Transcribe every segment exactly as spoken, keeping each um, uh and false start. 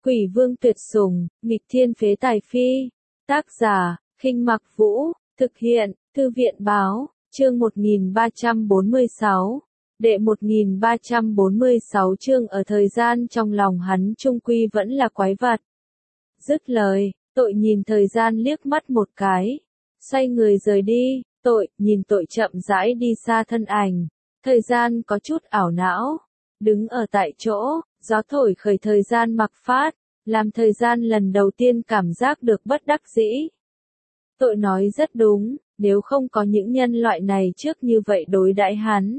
Quỷ vương tuyệt sủng, nghịch thiên phế tài phi. Tác giả, Khinh Mặc Vũ, thực hiện, Thư viện báo, chương một nghìn ba trăm bốn mươi sáu. Đệ một nghìn ba trăm bốn mươi sáu chương ở thời gian trong lòng hắn trung quy vẫn là quái vật. Dứt lời, tội nhìn thời gian liếc mắt một cái. Xoay người rời đi, tội, nhìn tội chậm rãi đi xa thân ảnh. Thời gian có chút ảo não. Đứng ở tại chỗ, gió thổi khởi thời gian mặc phát, làm thời gian lần đầu tiên cảm giác được bất đắc dĩ. Tội nói rất đúng, nếu không có những nhân loại này trước như vậy đối đãi hắn,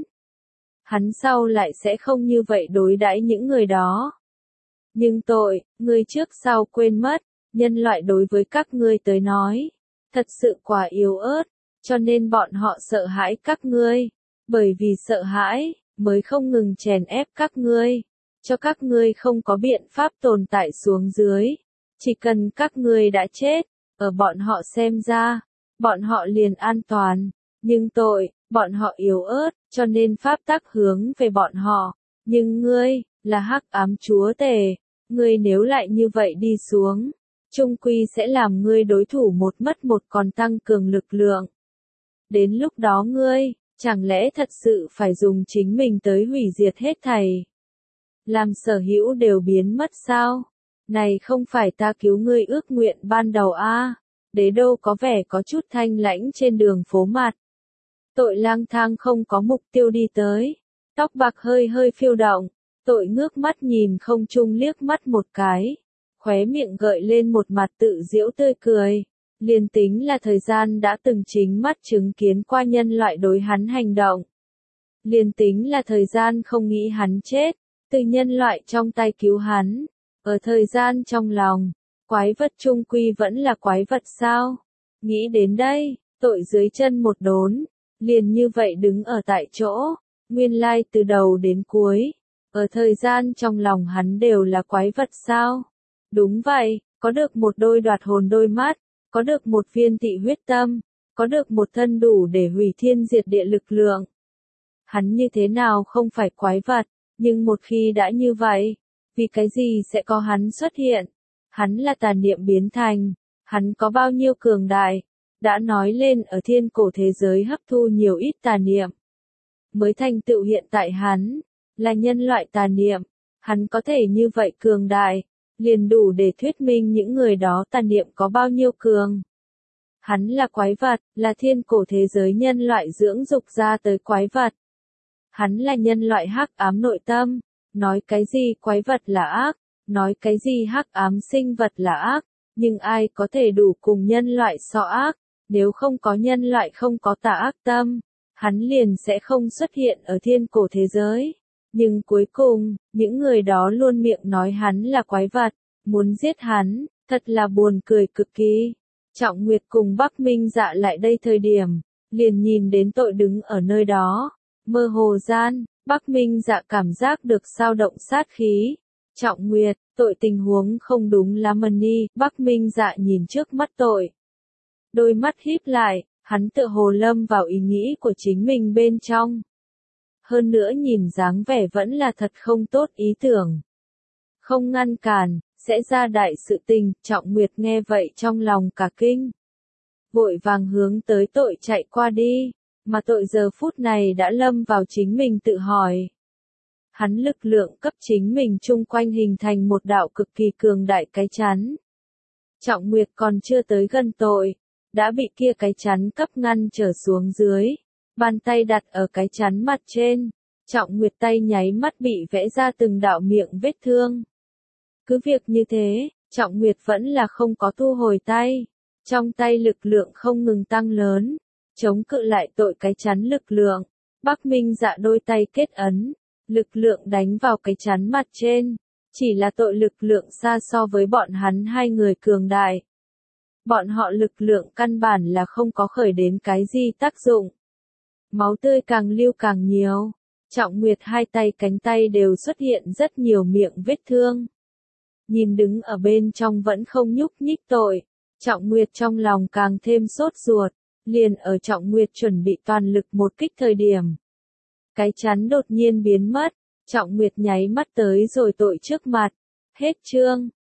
hắn sau lại sẽ không như vậy đối đãi những người đó. Nhưng tội, người trước sau quên mất, nhân loại đối với các ngươi tới nói, thật sự quá yếu ớt, cho nên bọn họ sợ hãi các ngươi, bởi vì sợ hãi, mới không ngừng chèn ép các ngươi, cho các ngươi không có biện pháp tồn tại xuống dưới. Chỉ cần các ngươi đã chết, ở bọn họ xem ra, bọn họ liền an toàn, nhưng tội, bọn họ yếu ớt, cho nên pháp tắc hướng về bọn họ. Nhưng ngươi, là hắc ám chúa tể, ngươi nếu lại như vậy đi xuống, chung quy sẽ làm ngươi đối thủ một mất một còn tăng cường lực lượng. Đến lúc đó ngươi, chẳng lẽ thật sự phải dùng chính mình tới hủy diệt hết thảy? Làm sở hữu đều biến mất sao? Này không phải ta cứu ngươi ước nguyện ban đầu a? À? Đế đô có vẻ có chút thanh lãnh trên đường phố mặt. Tội lang thang không có mục tiêu đi tới. Tóc bạc hơi hơi phiêu động. Tội ngước mắt nhìn không trung liếc mắt một cái. Khóe miệng gợi lên một mặt tự giễu tươi cười. Liền tính là thời gian đã từng chính mắt chứng kiến qua nhân loại đối hắn hành động. Liền tính là thời gian không nghĩ hắn chết, từ nhân loại trong tay cứu hắn. Ở thời gian trong lòng, quái vật trung quy vẫn là quái vật sao? Nghĩ đến đây, tội dưới chân một đốn, liền như vậy đứng ở tại chỗ, nguyên lai từ đầu đến cuối. Ở thời gian trong lòng hắn đều là quái vật sao? Đúng vậy, có được một đôi đoạt hồn đôi mắt, có được một viên tị huyết tâm, có được một thân đủ để hủy thiên diệt địa lực lượng. Hắn như thế nào không phải quái vật, nhưng một khi đã như vậy, vì cái gì sẽ có hắn xuất hiện? Hắn là tà niệm biến thành, hắn có bao nhiêu cường đại, đã nói lên ở thiên cổ thế giới hấp thu nhiều ít tà niệm. Mới thành tựu hiện tại hắn, là nhân loại tà niệm, hắn có thể như vậy cường đại, liền đủ để thuyết minh những người đó tà niệm có bao nhiêu cường. Hắn là quái vật, là thiên cổ thế giới nhân loại dưỡng dục ra tới quái vật. Hắn là nhân loại hắc ám nội tâm, nói cái gì quái vật là ác, nói cái gì hắc ám sinh vật là ác, nhưng ai có thể đủ cùng nhân loại so ác, nếu không có nhân loại không có tà ác tâm, hắn liền sẽ không xuất hiện ở thiên cổ thế giới. Nhưng cuối cùng, những người đó luôn miệng nói hắn là quái vật, muốn giết hắn, thật là buồn cười cực kỳ. Trọng Nguyệt cùng Bắc Minh Dạ lại đây thời điểm, liền nhìn đến tội đứng ở nơi đó. Mơ hồ gian, Bắc Minh Dạ cảm giác được dao động sát khí. Trọng Nguyệt, tội tình huống không đúng lắm đi. Bắc Minh Dạ nhìn trước mắt tội. Đôi mắt híp lại, hắn tựa hồ lâm vào ý nghĩ của chính mình bên trong. Hơn nữa nhìn dáng vẻ vẫn là thật không tốt ý tưởng. Không ngăn cản, sẽ ra đại sự tình. Trọng Nguyệt nghe vậy trong lòng cả kinh. Vội vàng hướng tới tội chạy qua đi. Mà tội giờ phút này đã lâm vào chính mình tự hỏi. Hắn lực lượng cấp chính mình chung quanh hình thành một đạo cực kỳ cường đại cái chắn. Trọng Nguyệt còn chưa tới gần tội, đã bị kia cái chắn cấp ngăn trở xuống dưới. Bàn tay đặt ở cái chắn mặt trên, Trọng Nguyệt tay nháy mắt bị vẽ ra từng đạo miệng vết thương. Cứ việc như thế, Trọng Nguyệt vẫn là không có thu hồi tay. Trong tay lực lượng không ngừng tăng lớn. Chống cự lại tội cái chắn lực lượng. Bắc Minh Dạ đôi tay kết ấn, lực lượng đánh vào cái chắn mặt trên. Chỉ là tội lực lượng xa so với bọn hắn hai người cường đại. Bọn họ lực lượng căn bản là không có khởi đến cái gì tác dụng. Máu tươi càng lưu càng nhiều. Trọng Nguyệt hai tay cánh tay đều xuất hiện rất nhiều miệng vết thương. Nhìn đứng ở bên trong vẫn không nhúc nhích tội. Trọng Nguyệt trong lòng càng thêm sốt ruột. Liền ở Trọng Nguyệt chuẩn bị toàn lực một kích thời điểm. Cái chắn đột nhiên biến mất, Trọng Nguyệt nháy mắt tới rồi tội trước mặt. Hết chương.